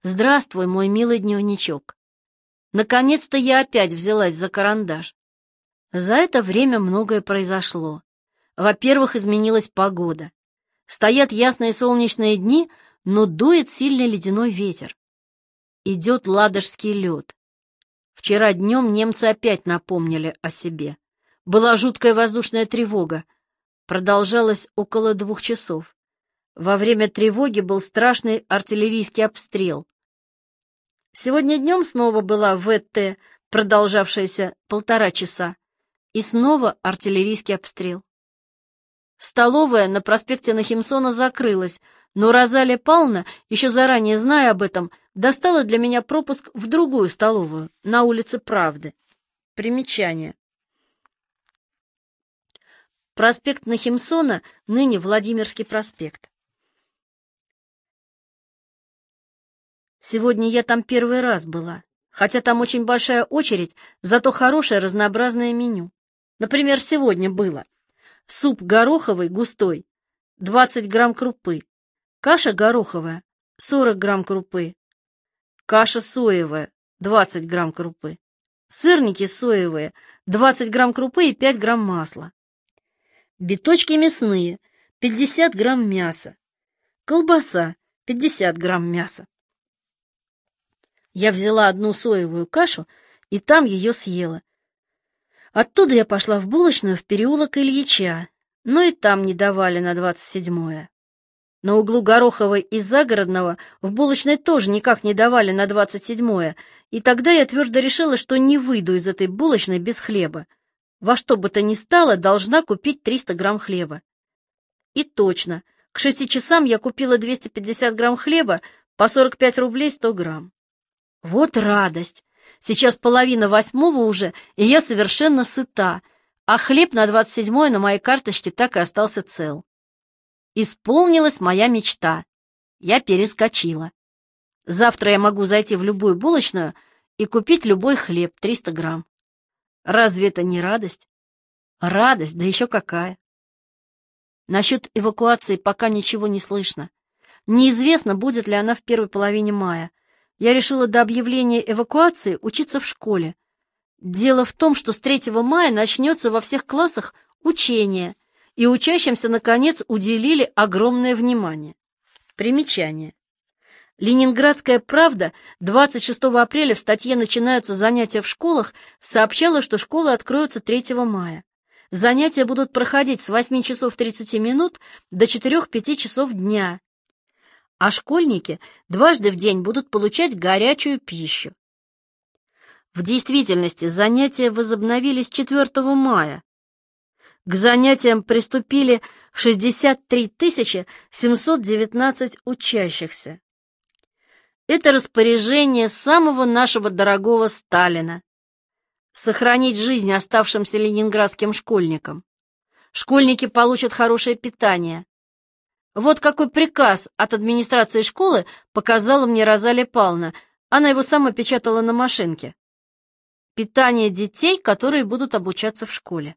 Здравствуй, мой милый дневничок. Наконец-то я опять взялась за карандаш. За это время многое произошло. Во-первых, изменилась погода. Стоят ясные солнечные дни, но дует сильный ледяной ветер. Идет ладожский лед. Вчера днем немцы опять напомнили о себе. Была жуткая воздушная тревога. Продолжалась около 2 часов. Во время тревоги был страшный артиллерийский обстрел. Сегодня днем снова была ВТ, продолжавшаяся 1,5 часа, и снова артиллерийский обстрел. Столовая на проспекте Нахимсона закрылась, но Розалия Павловна, еще заранее зная об этом, достала для меня пропуск в другую столовую, на улице Правды. Примечание. Проспект Нахимсона, ныне Владимирский проспект. Сегодня я там первый раз была, хотя там очень большая очередь, зато хорошее разнообразное меню. Например, сегодня было суп гороховый густой, 20 грамм крупы, каша гороховая, 40 грамм крупы, каша соевая, 20 грамм крупы, сырники соевые, 20 грамм крупы и 5 грамм масла, биточки мясные, 50 грамм мяса, колбаса, 50 грамм мяса. Я взяла одну соевую кашу и там ее съела. Оттуда я пошла в булочную в переулок Ильича, но и там не давали на 27-е. На углу Гороховой и Загородного в булочной тоже никак не давали на 27-е, и тогда я твердо решила, что не выйду из этой булочной без хлеба. Во что бы то ни стало, должна купить 300 грамм хлеба. И точно, к 6 часам я купила 250 грамм хлеба по 45 рублей 100 грамм. Вот радость! Сейчас 7:30 уже, и я совершенно сыта, а хлеб на 27-е на моей карточке так и остался цел. Исполнилась моя мечта. Я перескочила. Завтра я могу зайти в любую булочную и купить любой хлеб 300 грамм. Разве это не радость? Радость, да еще какая! Насчет эвакуации пока ничего не слышно. Неизвестно, будет ли она в первой половине мая. Я решила до объявления эвакуации учиться в школе. Дело в том, что с 3 мая начнется во всех классах учение, и учащимся, наконец, уделили огромное внимание. Примечание. Ленинградская правда 26 апреля в статье «Начинаются занятия в школах» сообщала, что школы откроются 3 мая. Занятия будут проходить с 8 часов 30 минут до 4-5 часов дня. А школьники дважды в день будут получать горячую пищу. В действительности занятия возобновились 4 мая. К занятиям приступили 63 719 учащихся. Это распоряжение самого нашего дорогого Сталина. Сохранить жизнь оставшимся ленинградским школьникам. Школьники получат хорошее питание. Вот какой приказ от администрации школы показала мне Розалия Павловна. Она его сама печатала на машинке. Питание детей, которые будут обучаться в школе.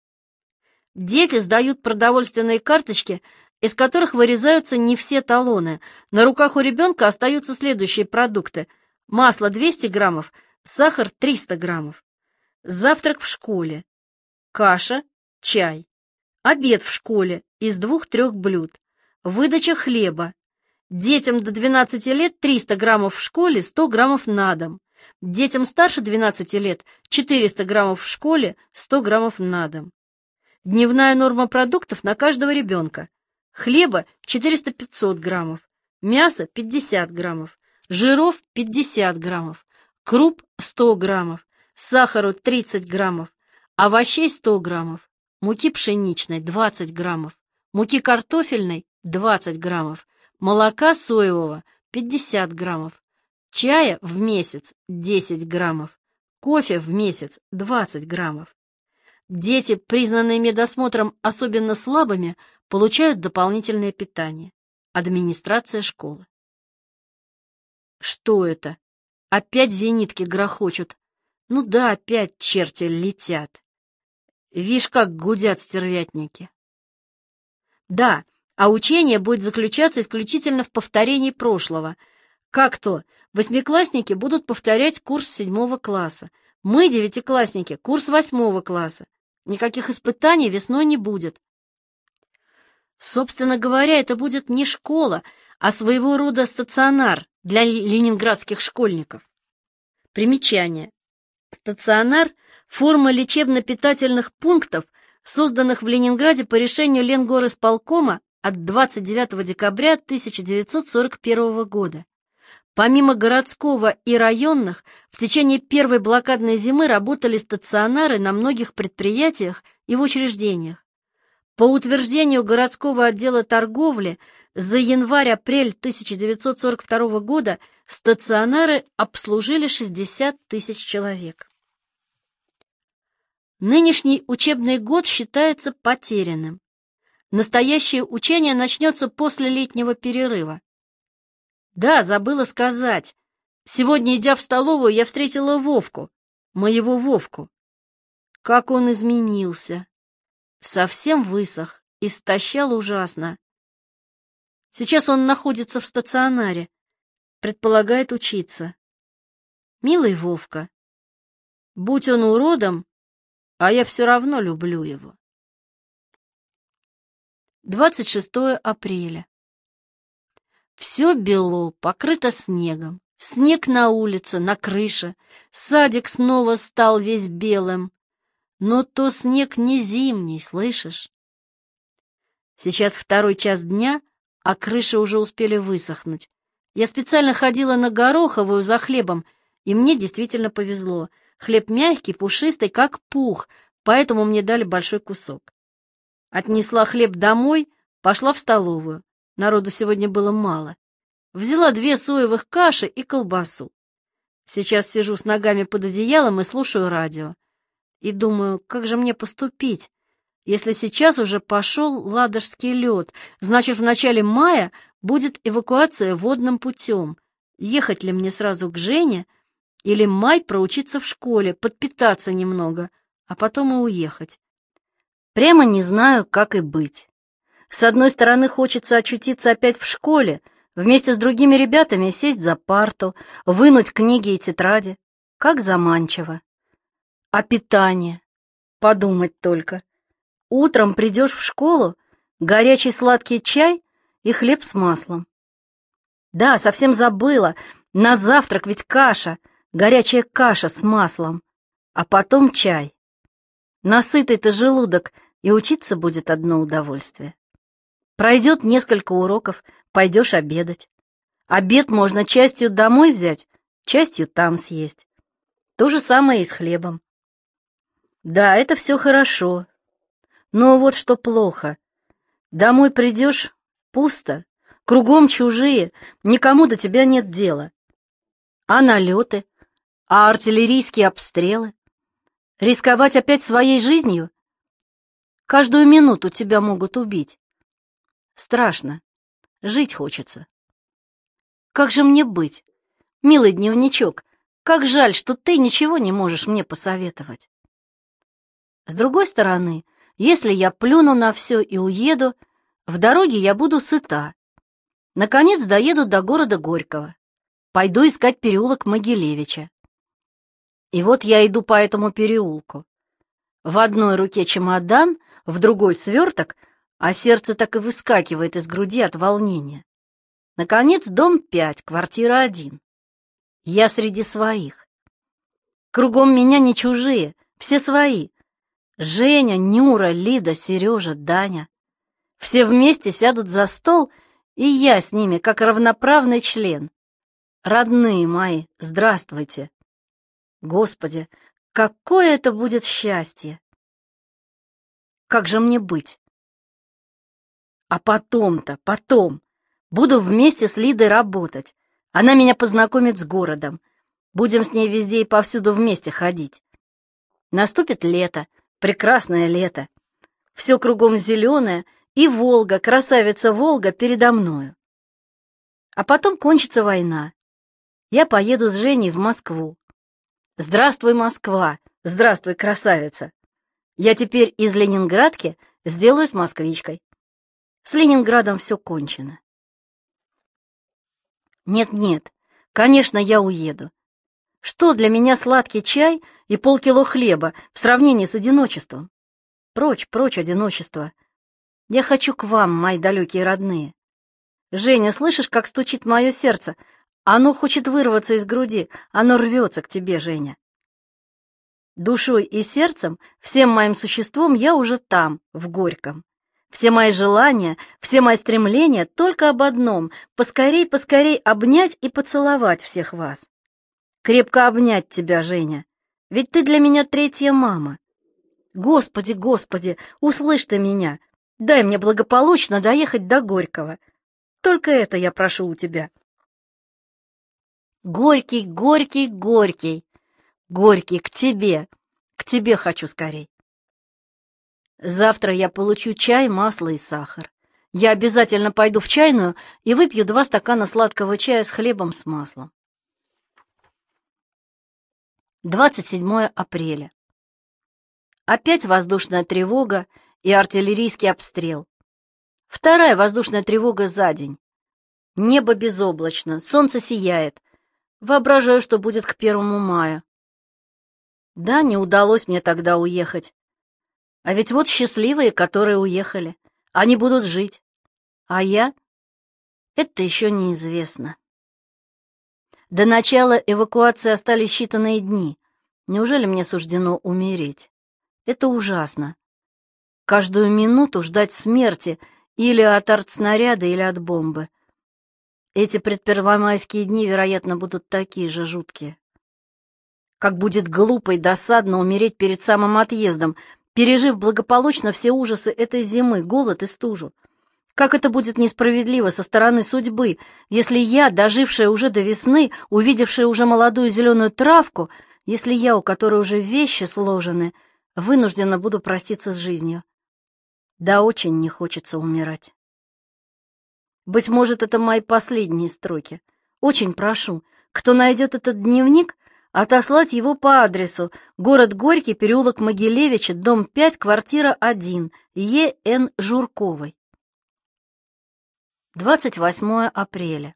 Дети сдают продовольственные карточки, из которых вырезаются не все талоны. На руках у ребенка остаются следующие продукты: масло 200 граммов, сахар 300 граммов. Завтрак в школе. Каша, чай. Обед в школе из 2-3 блюд. Выдача хлеба. Детям до 12 лет 300 граммов в школе, 100 граммов на дом. Детям старше 12 лет 400 граммов в школе, 100 граммов на дом. Дневная норма продуктов на каждого ребенка. Хлеба 400-500 граммов, мяса 50 граммов, жиров 50 граммов, круп 100 граммов, сахару 30 граммов, овощей 100 граммов, муки пшеничной 20 граммов, муки картофельной 20 граммов, молока соевого 50 граммов, чая в месяц 10 граммов, кофе в месяц 20 граммов. Дети, признанные медосмотром особенно слабыми, получают дополнительное питание. Администрация школы. Что это? Опять зенитки грохочут. Ну да, опять черти летят. Вишь, как гудят стервятники. Да, а учение будет заключаться исключительно в повторении прошлого. Как то? Восьмиклассники будут повторять курс 7 класса. Мы, девятиклассники, курс 8 класса. Никаких испытаний весной не будет. Собственно говоря, это будет не школа, а своего рода стационар для ленинградских школьников. Примечание. Стационар – форма лечебно-питательных пунктов, созданных в Ленинграде по решению Ленгорисполкома от 29 декабря 1941 года. Помимо городского и районных, в течение первой блокадной зимы работали стационары на многих предприятиях и в учреждениях. По утверждению городского отдела торговли, за январь-апрель 1942 года стационары обслужили 60 тысяч человек. Нынешний учебный год считается потерянным. Настоящее учение начнется после летнего перерыва. Да, забыла сказать. Сегодня, идя в столовую, я встретила Вовку, моего Вовку. Как он изменился. Совсем высох, истощал ужасно. Сейчас он находится в стационаре, предполагает учиться. Милый Вовка, будь он уродом, а я все равно люблю его. 26 апреля. Все бело, покрыто снегом. Снег на улице, на крыше. Садик снова стал весь белым. Но то снег не зимний, слышишь? Сейчас 2 час дня, а крыши уже успели высохнуть. Я специально ходила на Гороховую за хлебом, и мне действительно повезло. Хлеб мягкий, пушистый, как пух, поэтому мне дали большой кусок. Отнесла хлеб домой, пошла в столовую. Народу сегодня было мало. Взяла 2 соевых каши и колбасу. Сейчас сижу с ногами под одеялом и слушаю радио. И думаю, как же мне поступить? Если сейчас уже пошел Ладожский лед, значит, в начале мая будет эвакуация водным путем. Ехать ли мне сразу к Жене или май проучиться в школе, подпитаться немного, а потом и уехать? Прямо не знаю, как и быть. С одной стороны, хочется очутиться опять в школе, вместе с другими ребятами сесть за парту, вынуть книги и тетради. Как заманчиво. А питание? Подумать только. Утром придешь в школу, горячий сладкий чай и хлеб с маслом. Да, совсем забыла, на завтрак ведь каша, горячая каша с маслом, а потом чай. Насытый-то желудок, и учиться будет одно удовольствие. Пройдет несколько уроков, пойдешь обедать. Обед можно частью домой взять, частью там съесть. То же самое и с хлебом. Да, это все хорошо. Но вот что плохо. Домой придешь — пусто, кругом чужие, никому до тебя нет дела. А налеты, а артиллерийские обстрелы? Рисковать опять своей жизнью? Каждую минуту тебя могут убить. Страшно. Жить хочется. Как же мне быть? Милый дневничок, как жаль, что ты ничего не можешь мне посоветовать. С другой стороны, если я плюну на все и уеду, в дороге я буду сыта. Наконец доеду до города Горького. Пойду искать переулок Могилевича. И вот я иду по этому переулку. В одной руке чемодан, в другой сверток, а сердце так и выскакивает из груди от волнения. Наконец, дом 5, квартира 1. Я среди своих. Кругом меня не чужие, все свои. Женя, Нюра, Лида, Сережа, Даня. Все вместе сядут за стол, и я с ними, как равноправный член. Родные мои, здравствуйте. Господи, какое это будет счастье! Как же мне быть? А потом-то, потом, буду вместе с Лидой работать. Она меня познакомит с городом. Будем с ней везде и повсюду вместе ходить. Наступит лето, прекрасное лето. Все кругом зеленое, и Волга, красавица Волга, передо мною. А потом кончится война. Я поеду с Женей в Москву. Здравствуй, Москва! Здравствуй, красавица! Я теперь из Ленинградки сделаюсь москвичкой. С Ленинградом все кончено. Нет-нет, Конечно, я уеду. Что для меня сладкий чай и полкило хлеба в сравнении с одиночеством? Прочь, прочь одиночество. Я хочу к вам, мои далекие родные. Женя, слышишь, как стучит мое сердце? Оно хочет вырваться из груди, оно рвется к тебе, Женя. Душой и сердцем, всем моим существом я уже там, в Горьком. Все мои желания, все мои стремления только об одном — поскорей, поскорей обнять и поцеловать всех вас. Крепко обнять тебя, Женя, ведь ты для меня третья мама. Господи, Господи, услышь ты меня, дай мне благополучно доехать до Горького. Только это я прошу у тебя. Горький, Горький, Горький, Горький, к тебе хочу скорей. Завтра я получу чай, масло и сахар. Я обязательно пойду в чайную и выпью 2 стакана сладкого чая с хлебом с маслом. 27 апреля. Опять воздушная тревога и артиллерийский обстрел. 2-я воздушная тревога за день. Небо безоблачно, солнце сияет. Воображаю, что будет к 1 мая. Да, не удалось мне тогда уехать. А ведь вот счастливые, которые уехали. Они будут жить. А я? Это еще неизвестно. До начала эвакуации остались считанные дни. Неужели мне суждено умереть? Это ужасно. Каждую минуту ждать смерти или от артснаряда, или от бомбы. Эти предпервомайские дни, вероятно, будут такие же жуткие. Как будет глупо и досадно умереть перед самым отъездом, пережив благополучно все ужасы этой зимы, голод и стужу. Как это будет несправедливо со стороны судьбы, если я, дожившая уже до весны, увидевшая уже молодую зеленую травку, если я, у которой уже вещи сложены, вынуждена буду проститься с жизнью. Да очень не хочется умирать. Быть может, это мои последние строки. Очень прошу, кто найдет этот дневник, отослать его по адресу: город Горький, переулок Могилевича, дом 5, квартира 1, Е.Н. Журковой. 28 апреля.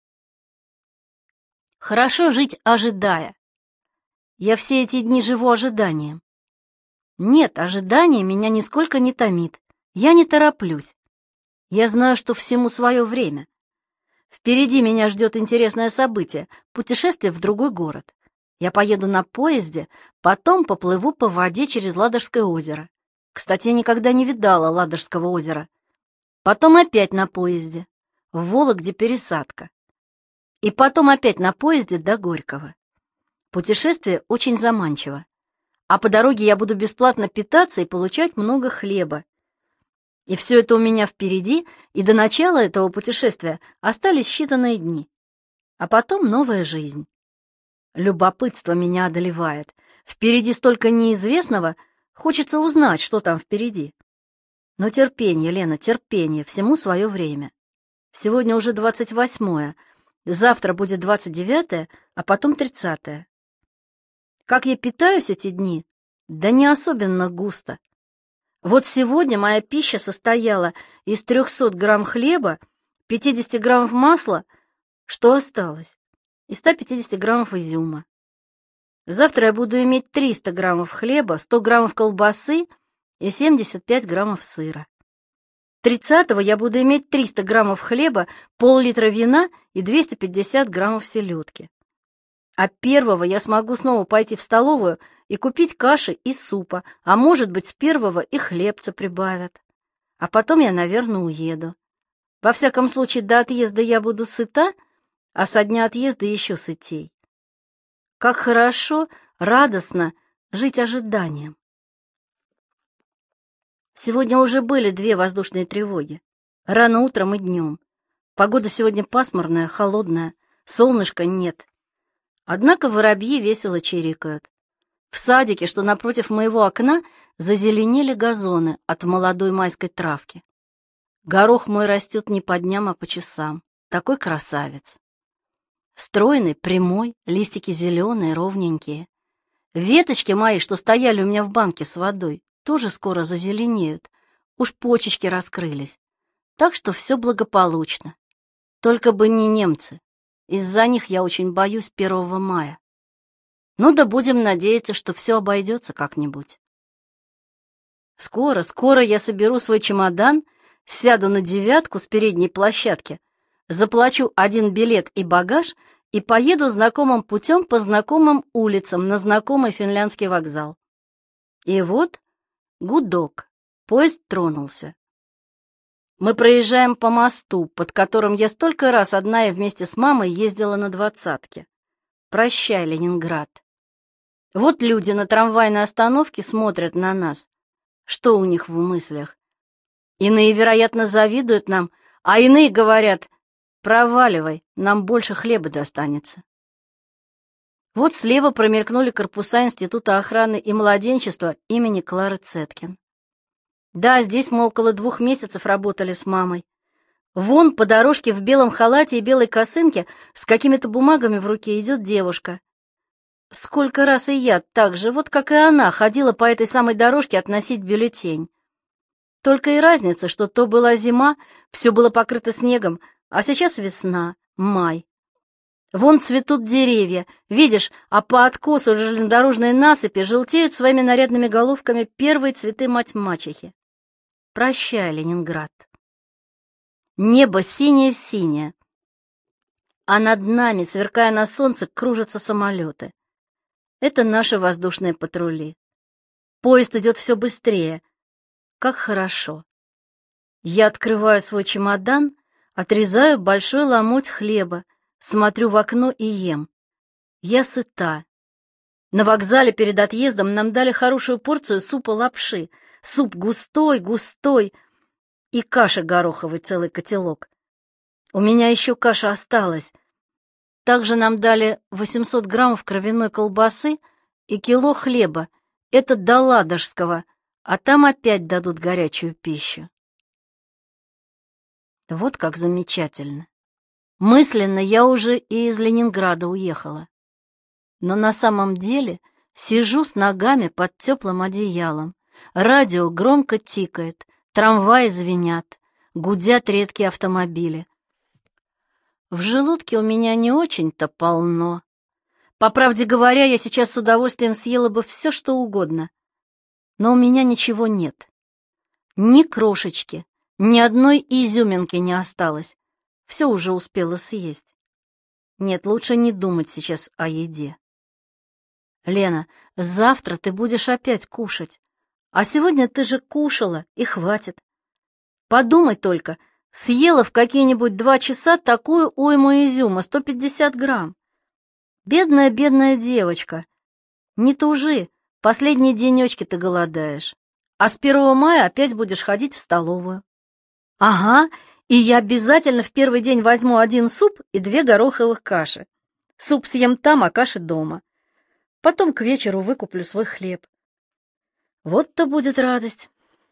Хорошо жить, ожидая. Я все эти дни живу ожиданием. Нет, ожидание меня нисколько не томит. Я не тороплюсь. Я знаю, что всему свое время. Впереди меня ждет интересное событие — путешествие в другой город. Я поеду на поезде, потом поплыву по воде через Ладожское озеро. Кстати, я никогда не видала Ладожского озера. Потом опять на поезде, в Вологде пересадка. И потом опять на поезде до Горького. Путешествие очень заманчиво. А по дороге я буду бесплатно питаться и получать много хлеба. И все это у меня впереди, и до начала этого путешествия остались считанные дни. А потом новая жизнь. Любопытство меня одолевает. Впереди столько неизвестного, хочется узнать, что там впереди. Но терпение, Лена, терпение, всему свое время. Сегодня уже 28-е, завтра будет 29-е, а потом 30-е. Как я питаюсь эти дни? Да не особенно густо. Вот сегодня моя пища состояла из 300 грамм хлеба, 50 граммов масла, что осталось, и 150 граммов изюма. Завтра я буду иметь 300 граммов хлеба, 100 граммов колбасы и 75 граммов сыра. 30-го я буду иметь 300 граммов хлеба, пол-литра вина и 250 граммов селедки. А 1-го я смогу снова пойти в столовую и купить каши и супа, а может быть, с 1-го и хлебца прибавят. А потом я, наверное, уеду. Во всяком случае, до отъезда я буду сыта, а со дня отъезда еще сытей. Как хорошо, радостно жить ожиданием. Сегодня уже были 2 воздушные тревоги. Рано утром и днем. Погода сегодня пасмурная, холодная, солнышка нет. Однако воробьи весело чирикают. В садике, что напротив моего окна, зазеленели газоны от молодой майской травки. Горох мой растет не по дням, а по часам. Такой красавец. Стройный, прямой, листики зеленые, ровненькие. Веточки мои, что стояли у меня в банке с водой, тоже скоро зазеленеют. Уж почечки раскрылись. Так что все благополучно. Только бы не немцы. Из-за них я очень боюсь 1 мая. Ну да будем надеяться, что все обойдется как-нибудь. Скоро я соберу свой чемодан, сяду на 9 с передней площадки, заплачу 1 билет и багаж и поеду знакомым путем по знакомым улицам на знакомый финляндский вокзал. И вот гудок, поезд тронулся. Мы проезжаем по мосту, под которым я столько раз одна и вместе с мамой ездила на 20-ке. Прощай, Ленинград. Вот люди на трамвайной остановке смотрят на нас. Что у них в мыслях? Иные, вероятно, завидуют нам, а иные говорят: проваливай, нам больше хлеба достанется. Вот слева промелькнули корпуса Института охраны и младенчества имени Клары Цеткин. Да, здесь мы около 2 месяцев работали с мамой. Вон по дорожке в белом халате и белой косынке с какими-то бумагами в руке идет девушка. Сколько раз и я так же, вот как и она, ходила по этой самой дорожке относить бюллетень. Только и разница, что то была зима, все было покрыто снегом, а сейчас весна, май. Вон цветут деревья, видишь, а по откосу железнодорожной насыпи желтеют своими нарядными головками первые цветы мать-мачехи. Прощай, Ленинград. Небо синее-синее, а над нами, сверкая на солнце, кружатся самолеты. Это наши воздушные патрули. Поезд идет все быстрее. Как хорошо. Я открываю свой чемодан, отрезаю большой ломоть хлеба, смотрю в окно и ем. Я сыта. На вокзале перед отъездом нам дали хорошую порцию супа-лапши. Суп густой и каши гороховой целый котелок. У меня еще каша осталась. Также нам дали 800 граммов кровяной колбасы и кило хлеба. Это до Ладожского, а там опять дадут горячую пищу. Вот как замечательно. Мысленно я уже и из Ленинграда уехала. Но на самом деле сижу с ногами под теплым одеялом. Радио громко тикает, трамваи звенят, гудят редкие автомобили. В желудке у меня не очень-то полно. По правде говоря, я сейчас с удовольствием съела бы все, что угодно. Но у меня ничего нет. Ни крошечки, ни одной изюминки не осталось. Все уже успела съесть. Нет, лучше не думать сейчас о еде. Лена, завтра ты будешь опять кушать. А сегодня ты же кушала, и хватит. Подумай только, съела в какие-нибудь 2 часа такую уйму изюма, 150 грамм. Бедная девочка. Не тужи, последние денечки ты голодаешь. А с 1 мая опять будешь ходить в столовую. Ага, и я обязательно в первый день возьму 1 суп и 2 гороховых каши. Суп съем там, а каши дома. Потом к вечеру выкуплю свой хлеб. Вот-то будет радость.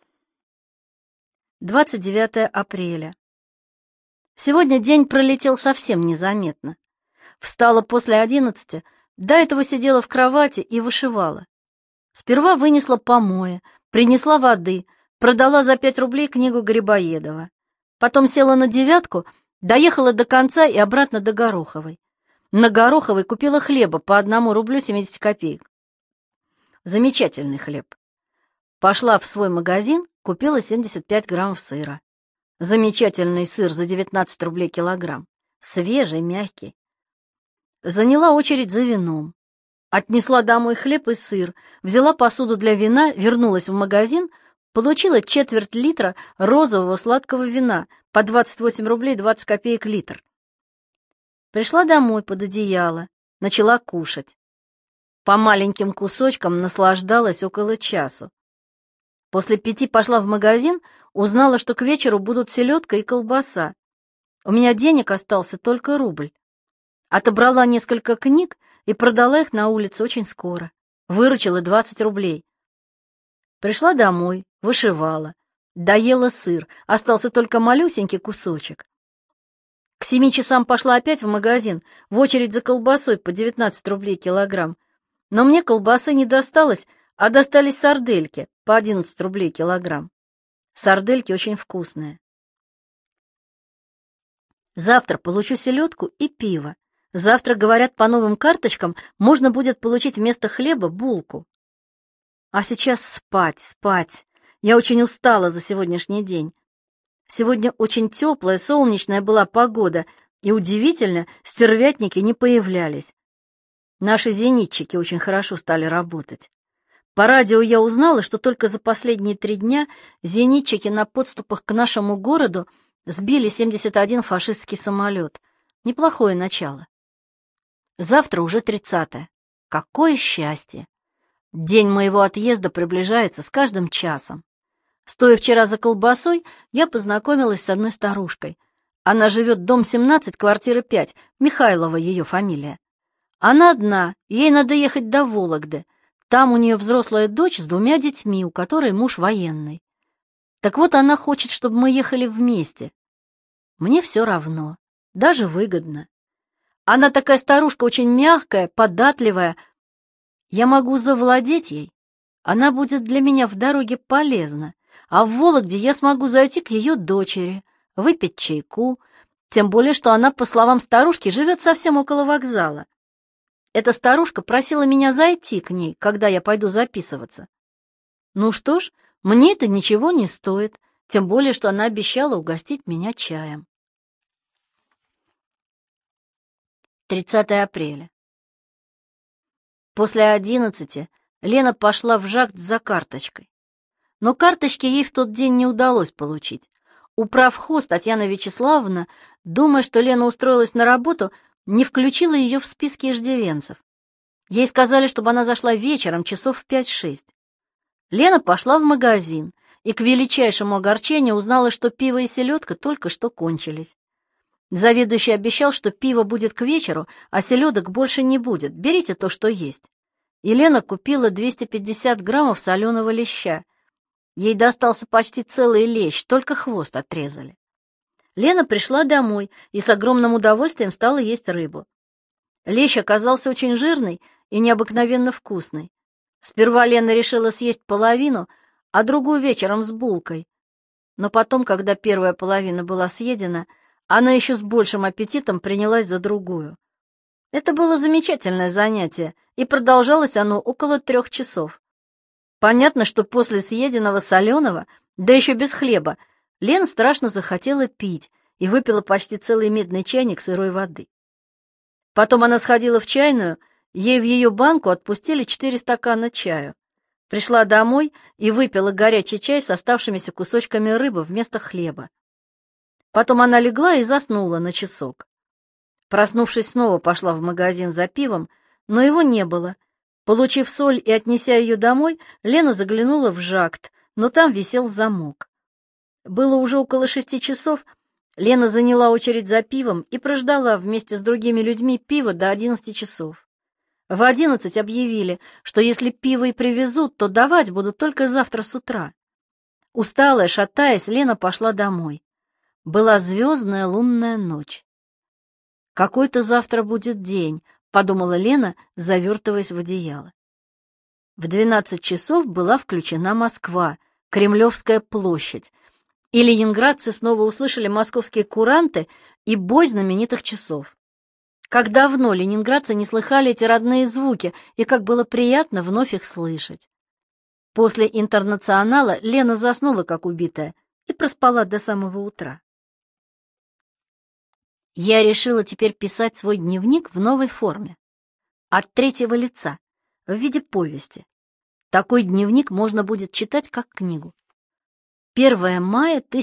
29 апреля. Сегодня день пролетел совсем незаметно. Встала после 11, до этого сидела в кровати и вышивала. Сперва вынесла помои, принесла воды, продала за 5 рублей книгу Грибоедова. Потом села на 9, доехала до конца и обратно до Гороховой. На Гороховой купила хлеба по 1 рублю 70 копеек. Замечательный хлеб. Пошла в свой магазин, купила 75 граммов сыра. Замечательный сыр за 19 рублей килограмм. Свежий, мягкий. Заняла очередь за вином. Отнесла домой хлеб и сыр, взяла посуду для вина, вернулась в магазин, получила четверть литра розового сладкого вина по 28 рублей 20 копеек литр. Пришла домой под одеяло, начала кушать. По маленьким кусочкам наслаждалась около часу. После 5 пошла в магазин, узнала, что к вечеру будут селедка и колбаса. У меня денег остался только рубль. Отобрала несколько книг и продала их на улице очень скоро. Выручила 20 рублей. Пришла домой, вышивала. Доела сыр, остался только малюсенький кусочек. К 7 часам пошла опять в магазин, в очередь за колбасой по 19 рублей килограмм. Но мне колбасы не досталось, а достались сардельки по 11 рублей килограмм. Сардельки очень вкусные. Завтра получу селедку и пиво. Завтра, говорят, по новым карточкам можно будет получить вместо хлеба булку. А сейчас спать, спать. Я очень устала за сегодняшний день. Сегодня очень теплая, солнечная была погода, и удивительно, стервятники не появлялись. Наши зенитчики очень хорошо стали работать. По радио я узнала, что только за последние 3 дня зенитчики на подступах к нашему городу сбили 71 фашистский самолет. Неплохое начало. Завтра уже 30-е. Какое счастье! День моего отъезда приближается с каждым часом. Стоя вчера за колбасой, я познакомилась с одной старушкой. Она живет дом 17, квартира 5, Михайлова ее фамилия. Она одна, ей надо ехать до Вологды. Там у нее взрослая дочь с 2 детьми, у которой муж военный. Так вот, она хочет, чтобы мы ехали вместе. Мне все равно, даже выгодно. Она такая старушка, очень мягкая, податливая. Я могу завладеть ей. Она будет для меня в дороге полезна. А в Вологде я смогу зайти к ее дочери, выпить чайку, тем более, что она, по словам старушки, живет совсем около вокзала. Эта старушка просила меня зайти к ней, когда я пойду записываться. Ну что ж, мне это ничего не стоит, тем более, что она обещала угостить меня чаем. 30 апреля. После 11 Лена пошла в ЖАГТ за карточкой. Но карточки ей в тот день не удалось получить. Управхоз Татьяна Вячеславовна, думая, что Лена устроилась на работу, не включила ее в списки иждивенцев. Ей сказали, чтобы она зашла вечером, часов в 5-6. Лена пошла в магазин и к величайшему огорчению узнала, что пиво и селедка только что кончились. Заведующий обещал, что пиво будет к вечеру, а селедок больше не будет. Берите то, что есть. И Лена купила 250 граммов соленого леща. Ей достался почти целый лещ, только хвост отрезали. Лена пришла домой и с огромным удовольствием стала есть рыбу. Лещ оказался очень жирный и необыкновенно вкусный. Сперва Лена решила съесть половину, а другую вечером с булкой. Но потом, когда первая половина была съедена, она еще с большим аппетитом принялась за другую. Это было замечательное занятие, и продолжалось оно около 3 часов. Понятно, что после съеденного соленого, да еще без хлеба, Лена страшно захотела пить и выпила почти целый медный чайник сырой воды. Потом она сходила в чайную, ей в ее банку отпустили 4 стакана чаю. Пришла домой и выпила горячий чай с оставшимися кусочками рыбы вместо хлеба. Потом она легла и заснула на часок. Проснувшись, снова пошла в магазин за пивом, но его не было. Получив соль и отнеся ее домой, Лена заглянула в ЖАГТ, но там висел замок. Было уже около 6 часов, Лена заняла очередь за пивом и прождала вместе с другими людьми пиво до 11 часов. В 11 объявили, что если пиво и привезут, то давать будут только завтра с утра. Усталая, шатаясь, Лена пошла домой. Была звездная лунная ночь. «Какой-то завтра будет день», — подумала Лена, завертываясь в одеяло. В 12 часов была включена Москва, Кремлевская площадь, и ленинградцы снова услышали московские куранты и бой знаменитых часов. Как давно ленинградцы не слыхали эти родные звуки, и как было приятно вновь их слышать. После «Интернационала» Лена заснула, как убитая, и проспала до самого утра. Я решила теперь писать свой дневник в новой форме, от третьего лица, в виде повести. Такой дневник можно будет читать как книгу. 1 мая